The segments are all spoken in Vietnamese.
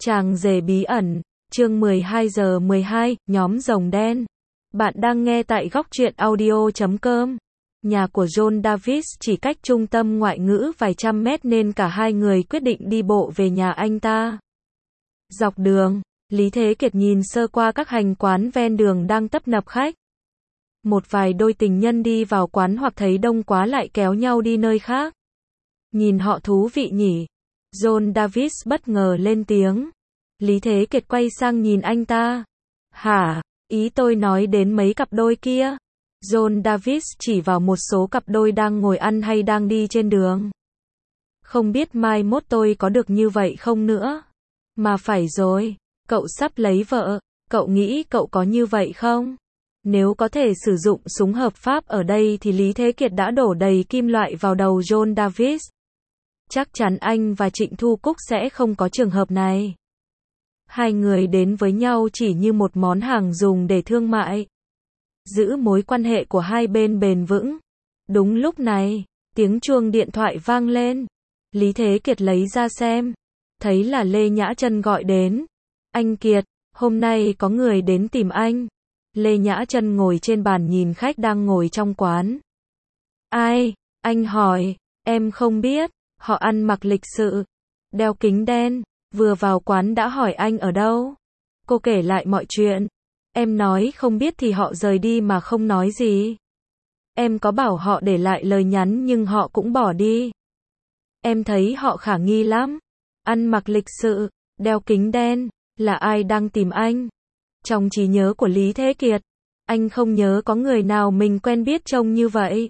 Chàng rể bí ẩn, chương 12:12, nhóm rồng đen. Bạn đang nghe tại góc truyện audio.com. Nhà của John Davis chỉ cách trung tâm ngoại ngữ vài trăm mét nên cả hai người quyết định đi bộ về nhà anh ta. Dọc đường, Lý Thế Kiệt nhìn sơ qua các hành quán ven đường đang tấp nập khách. Một vài đôi tình nhân đi vào quán hoặc thấy đông quá lại kéo nhau đi nơi khác. Nhìn họ thú vị nhỉ? John Davis bất ngờ lên tiếng. Lý Thế Kiệt quay sang nhìn anh ta. Hả? Ý tôi nói đến mấy cặp đôi kia. John Davis chỉ vào một số cặp đôi đang ngồi ăn hay đang đi trên đường. Không biết mai mốt tôi có được như vậy không nữa. Mà phải rồi, cậu sắp lấy vợ, cậu nghĩ cậu có như vậy không? Nếu có thể sử dụng súng hợp pháp ở đây thì Lý Thế Kiệt đã đổ đầy kim loại vào đầu John Davis. Chắc chắn anh và Trịnh Thu Cúc sẽ không có trường hợp này. Hai người đến với nhau chỉ như một món hàng dùng để thương mại. Giữ mối quan hệ của hai bên bền vững. Đúng lúc này, tiếng chuông điện thoại vang lên. Lý Thế Kiệt lấy ra xem. Thấy là Lê Nhã Trân gọi đến. Anh Kiệt, hôm nay có người đến tìm anh. Lê Nhã Trân ngồi trên bàn nhìn khách đang ngồi trong quán. Ai? Anh hỏi. Em không biết. Họ ăn mặc lịch sự. Đeo kính đen. Vừa vào quán đã hỏi anh ở đâu. Cô kể lại mọi chuyện. Em nói không biết thì họ rời đi mà không nói gì. Em có bảo họ để lại lời nhắn nhưng họ cũng bỏ đi. Em thấy họ khả nghi lắm. Ăn mặc lịch sự, đeo kính đen, là ai đang tìm anh? Trong trí nhớ của Lý Thế Kiệt, anh không nhớ có người nào mình quen biết trông như vậy.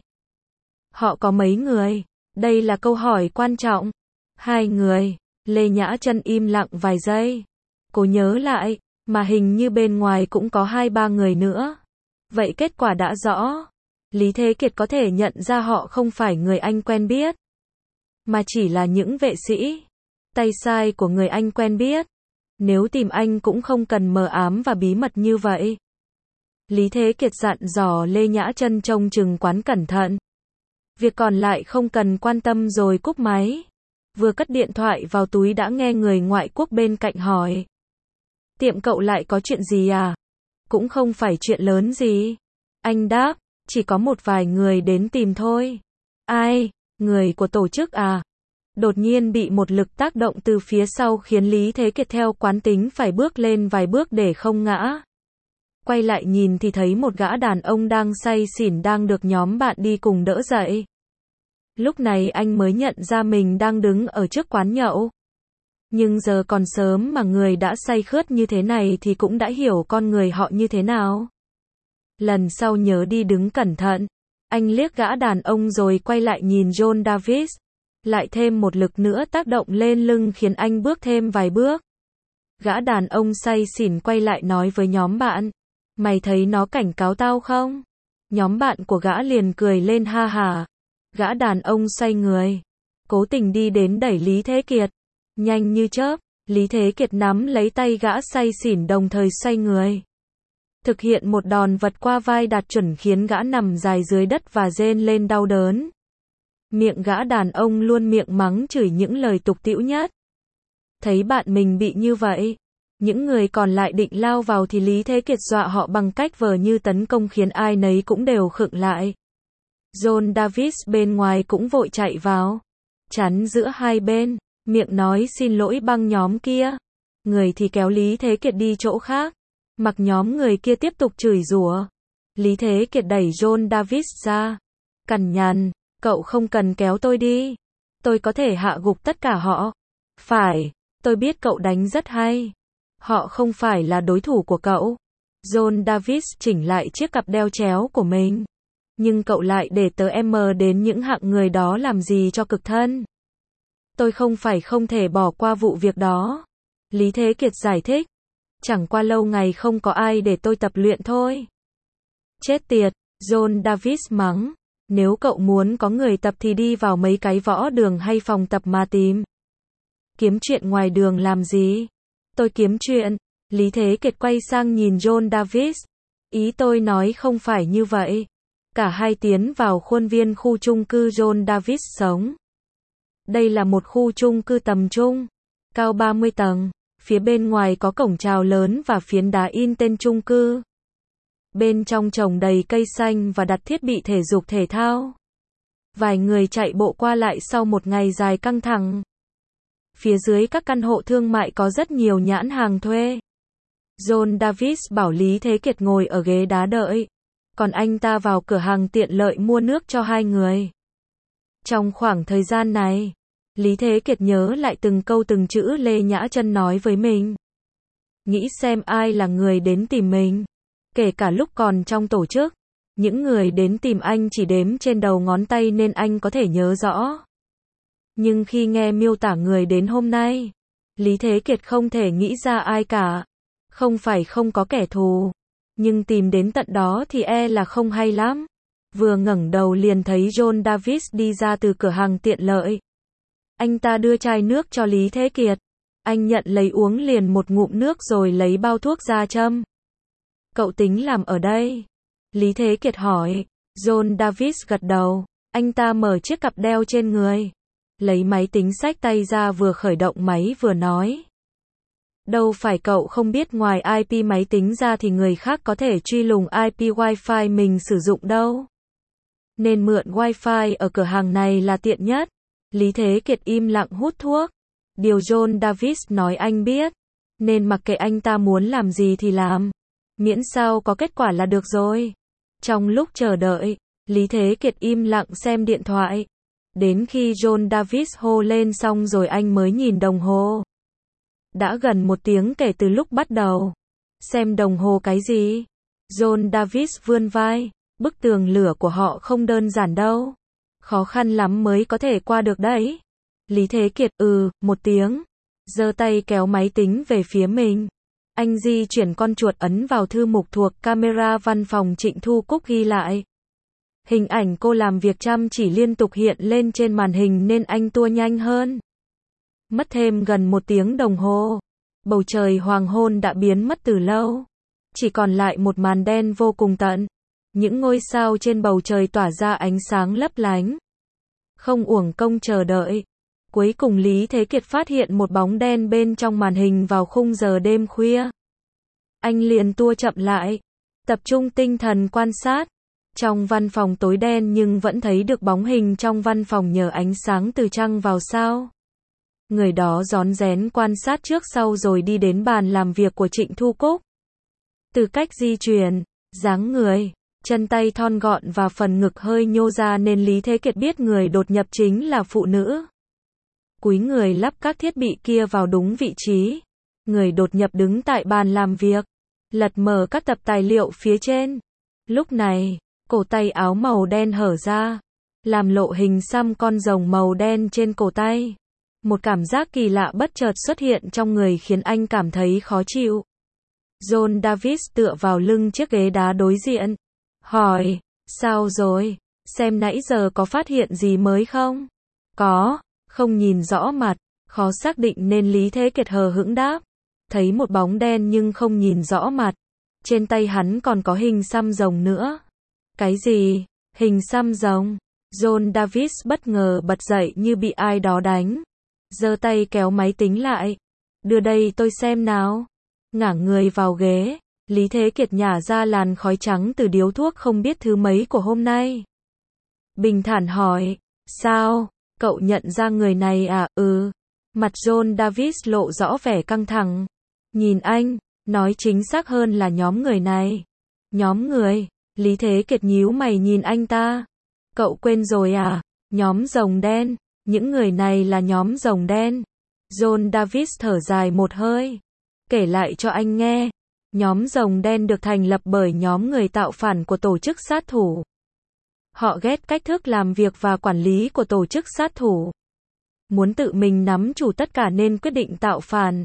Họ có mấy người? Đây là câu hỏi quan trọng. 2 người. Lê Nhã Trân im lặng vài giây. Cô nhớ lại, mà hình như bên ngoài cũng có 2-3 người nữa. Vậy kết quả đã rõ. Lý Thế Kiệt có thể nhận ra họ không phải người anh quen biết, mà chỉ là những vệ sĩ, tay sai của người anh quen biết. Nếu tìm anh cũng không cần mờ ám và bí mật như vậy. Lý Thế Kiệt dặn dò Lê Nhã Trân trông chừng quán cẩn thận. Việc còn lại không cần quan tâm rồi cúp máy. Vừa cất điện thoại vào túi đã nghe người ngoại quốc bên cạnh hỏi. Tiệm cậu lại có chuyện gì à? Cũng không phải chuyện lớn gì. Anh đáp, chỉ có một vài người đến tìm thôi. Ai? Người của tổ chức à? Đột nhiên bị một lực tác động từ phía sau khiến Lý Thế Kiệt theo quán tính phải bước lên vài bước để không ngã. Quay lại nhìn thì thấy một gã đàn ông đang say xỉn đang được nhóm bạn đi cùng đỡ dậy. Lúc này anh mới nhận ra mình đang đứng ở trước quán nhậu. Nhưng giờ còn sớm mà người đã say khướt như thế này thì cũng đã hiểu con người họ như thế nào. Lần sau nhớ đi đứng cẩn thận. Anh liếc gã đàn ông rồi quay lại nhìn John Davis. Lại thêm một lực nữa tác động lên lưng khiến anh bước thêm vài bước. Gã đàn ông say xỉn quay lại nói với nhóm bạn. Mày thấy nó cảnh cáo tao không? Nhóm bạn của gã liền cười lên ha hả. Gã đàn ông xoay người. Cố tình đi đến đẩy Lý Thế Kiệt. Nhanh như chớp, Lý Thế Kiệt nắm lấy tay gã say xỉn đồng thời xoay người. Thực hiện một đòn vật qua vai đạt chuẩn khiến gã nằm dài dưới đất và rên lên đau đớn. Miệng gã đàn ông luôn miệng mắng chửi những lời tục tĩu nhất. Thấy bạn mình bị như vậy, những người còn lại định lao vào thì Lý Thế Kiệt dọa họ bằng cách vờ như tấn công khiến ai nấy cũng đều khựng lại. John Davis bên ngoài cũng vội chạy vào, chắn giữa hai bên, miệng nói xin lỗi băng nhóm kia. Người thì kéo Lý Thế Kiệt đi chỗ khác, mặc nhóm người kia tiếp tục chửi rủa. Lý Thế Kiệt đẩy John Davis ra. Cằn nhằn, cậu không cần kéo tôi đi. Tôi có thể hạ gục tất cả họ. Phải, tôi biết cậu đánh rất hay. Họ không phải là đối thủ của cậu. John Davis chỉnh lại chiếc cặp đeo chéo của mình. Nhưng cậu lại để tớ em đến những hạng người đó làm gì cho cực thân. Tôi không phải không thể bỏ qua vụ việc đó. Lý Thế Kiệt giải thích. Chẳng qua lâu ngày không có ai để tôi tập luyện thôi. Chết tiệt, John Davis mắng. Nếu cậu muốn có người tập thì đi vào mấy cái võ đường hay phòng tập mà tìm. Kiếm chuyện ngoài đường làm gì? Tôi kiếm chuyện. Lý Thế Kiệt quay sang nhìn John Davis. Ý tôi nói không phải như vậy. Cả hai tiến vào khuôn viên khu chung cư John Davis sống. Đây là một khu chung cư tầm trung, cao 30 tầng, Phía bên ngoài có cổng chào lớn và phiến đá in tên chung cư. Bên trong trồng đầy cây xanh và đặt thiết bị thể dục thể thao. Vài người chạy bộ qua lại sau một ngày dài căng thẳng. Phía dưới các căn hộ thương mại có rất nhiều nhãn hàng thuê. John Davis bảo Lý Thế Kiệt ngồi ở ghế đá đợi. Còn anh ta vào cửa hàng tiện lợi mua nước cho hai người. Trong khoảng thời gian này, Lý Thế Kiệt nhớ lại từng câu từng chữ Lê Nhã Trân nói với mình. Nghĩ xem ai là người đến tìm mình. Kể cả lúc còn trong tổ chức, những người đến tìm anh chỉ đếm trên đầu ngón tay nên anh có thể nhớ rõ. Nhưng khi nghe miêu tả người đến hôm nay, Lý Thế Kiệt không thể nghĩ ra ai cả. Không phải không có kẻ thù, nhưng tìm đến tận đó thì là không hay lắm. Vừa ngẩng đầu liền thấy John Davis đi ra từ cửa hàng tiện lợi. Anh ta đưa chai nước cho Lý Thế Kiệt. Anh nhận lấy uống liền một ngụm nước rồi lấy bao thuốc ra châm. Cậu tính làm ở đây? Lý Thế Kiệt hỏi. John Davis gật đầu. Anh ta mở chiếc cặp đeo trên người. Lấy máy tính xách tay ra vừa khởi động máy vừa nói. Đâu phải cậu không biết ngoài IP máy tính ra thì người khác có thể truy lùng IP Wi-Fi mình sử dụng đâu. Nên mượn Wi-Fi ở cửa hàng này là tiện nhất. Lý Thế Kiệt im lặng hút thuốc. Điều John Davis nói anh biết. Nên mặc kệ anh ta muốn làm gì thì làm. Miễn sao có kết quả là được rồi. Trong lúc chờ đợi, Lý Thế Kiệt im lặng xem điện thoại. Đến khi John Davis hô lên xong rồi anh mới nhìn đồng hồ. Đã gần 1 tiếng kể từ lúc bắt đầu. Xem đồng hồ cái gì? John Davis vươn vai. Bức tường lửa của họ không đơn giản đâu. Khó khăn lắm mới có thể qua được đấy. Lý Thế Kiệt, 1 tiếng. Giơ tay kéo máy tính về phía mình. Anh di chuyển con chuột ấn vào thư mục thuộc camera văn phòng Trịnh Thu Cúc ghi lại. Hình ảnh cô làm việc chăm chỉ liên tục hiện lên trên màn hình nên anh tua nhanh hơn. Mất thêm gần 1 tiếng đồng hồ. Bầu trời hoàng hôn đã biến mất từ lâu. Chỉ còn lại một màn đen vô cùng tận. Những ngôi sao trên bầu trời tỏa ra ánh sáng lấp lánh. Không uổng công chờ đợi. Cuối cùng Lý Thế Kiệt phát hiện một bóng đen bên trong màn hình vào khung giờ đêm khuya. Anh liền tua chậm lại. Tập trung tinh thần quan sát. Trong văn phòng tối đen nhưng vẫn thấy được bóng hình trong văn phòng nhờ ánh sáng từ trăng vào sao. Người đó rón rén quan sát trước sau rồi đi đến bàn làm việc của Trịnh Thu Cúc. Từ cách di chuyển, dáng người, chân tay thon gọn và phần ngực hơi nhô ra nên Lý Thế Kiệt biết người đột nhập chính là phụ nữ. Cúi người lắp các thiết bị kia vào đúng vị trí. Người đột nhập đứng tại bàn làm việc, lật mở các tập tài liệu phía trên. Lúc này, cổ tay áo màu đen hở ra, làm lộ hình xăm con rồng màu đen trên cổ tay. Một cảm giác kỳ lạ bất chợt xuất hiện trong người khiến anh cảm thấy khó chịu. John Davis tựa vào lưng chiếc ghế đá đối diện. Hỏi, sao rồi? Xem nãy giờ có phát hiện gì mới không? Có, không nhìn rõ mặt, khó xác định nên Lý Thế Kiệt hờ hững đáp. Thấy một bóng đen nhưng không nhìn rõ mặt. Trên tay hắn còn có hình xăm rồng nữa. Cái gì? Hình xăm rồng? John Davis bất ngờ bật dậy như bị ai đó đánh. Giơ tay kéo máy tính lại. Đưa đây tôi xem nào. Ngả người vào ghế. Lý Thế Kiệt nhả ra làn khói trắng từ điếu thuốc không biết thứ mấy của hôm nay. Bình thản hỏi. Sao? Cậu nhận ra người này à? Mặt John Davis lộ rõ vẻ căng thẳng. Nhìn anh, nói chính xác hơn là nhóm người này. Nhóm người? Lý Thế Kiệt nhíu mày nhìn anh ta. Cậu quên rồi à? Nhóm rồng đen. Những người này là nhóm rồng đen. John Davis thở dài một hơi. Kể lại cho anh nghe. Nhóm rồng đen được thành lập bởi nhóm người tạo phản của tổ chức sát thủ. Họ ghét cách thức làm việc và quản lý của tổ chức sát thủ. Muốn tự mình nắm chủ tất cả nên quyết định tạo phản.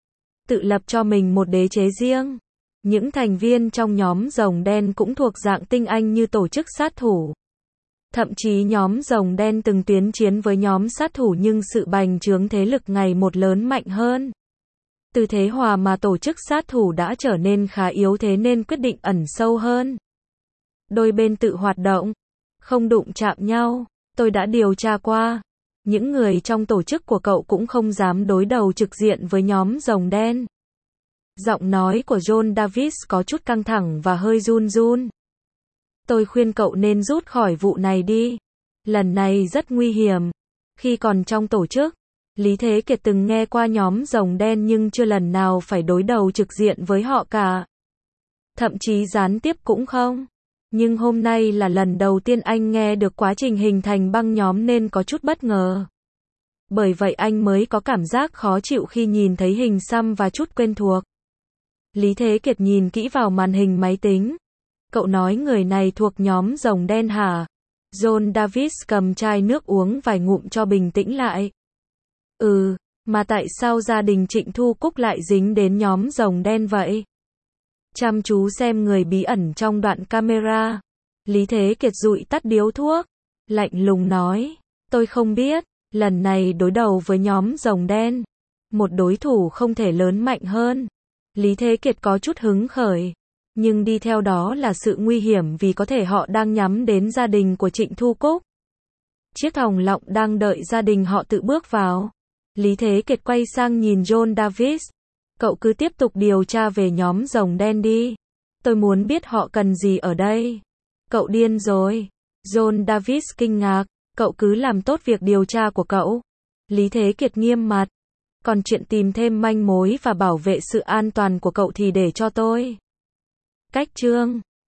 Tự lập cho mình một đế chế riêng. Những thành viên trong nhóm rồng đen cũng thuộc dạng tinh anh như tổ chức sát thủ. Thậm chí nhóm rồng đen từng tuyến chiến với nhóm sát thủ nhưng sự bành trướng thế lực ngày một lớn mạnh hơn. Từ thế hòa mà tổ chức sát thủ đã trở nên khá yếu thế nên quyết định ẩn sâu hơn. Đôi bên tự hoạt động, không đụng chạm nhau. Tôi đã điều tra qua. Những người trong tổ chức của cậu cũng không dám đối đầu trực diện với nhóm rồng đen. Giọng nói của John Davis có chút căng thẳng và hơi run run. Tôi khuyên cậu nên rút khỏi vụ này đi. Lần này rất nguy hiểm. Khi còn trong tổ chức, Lý Thế Kiệt từng nghe qua nhóm rồng đen nhưng chưa lần nào phải đối đầu trực diện với họ cả. Thậm chí gián tiếp cũng không. Nhưng hôm nay là lần đầu tiên anh nghe được quá trình hình thành băng nhóm nên có chút bất ngờ. Bởi vậy anh mới có cảm giác khó chịu khi nhìn thấy hình xăm và chút quen thuộc. Lý Thế Kiệt nhìn kỹ vào màn hình máy tính. Cậu nói người này thuộc nhóm rồng đen hả? John Davis cầm chai nước uống vài ngụm cho bình tĩnh lại. Mà tại sao gia đình Trịnh Thu Cúc lại dính đến nhóm rồng đen vậy? Chăm chú xem người bí ẩn trong đoạn camera. Lý Thế Kiệt dụi tắt điếu thuốc. Lạnh lùng nói. Tôi không biết. Lần này đối đầu với nhóm rồng đen. Một đối thủ không thể lớn mạnh hơn. Lý Thế Kiệt có chút hứng khởi. Nhưng đi theo đó là sự nguy hiểm vì có thể họ đang nhắm đến gia đình của Trịnh Thu Cúc. Chiếc thòng lọng đang đợi gia đình họ tự bước vào. Lý Thế Kiệt quay sang nhìn John Davis. Cậu cứ tiếp tục điều tra về nhóm rồng đen đi. Tôi muốn biết họ cần gì ở đây. Cậu điên rồi. John Davis kinh ngạc. Cậu cứ làm tốt việc điều tra của cậu. Lý Thế Kiệt nghiêm mặt. Còn chuyện tìm thêm manh mối và bảo vệ sự an toàn của cậu thì để cho tôi. Cách chương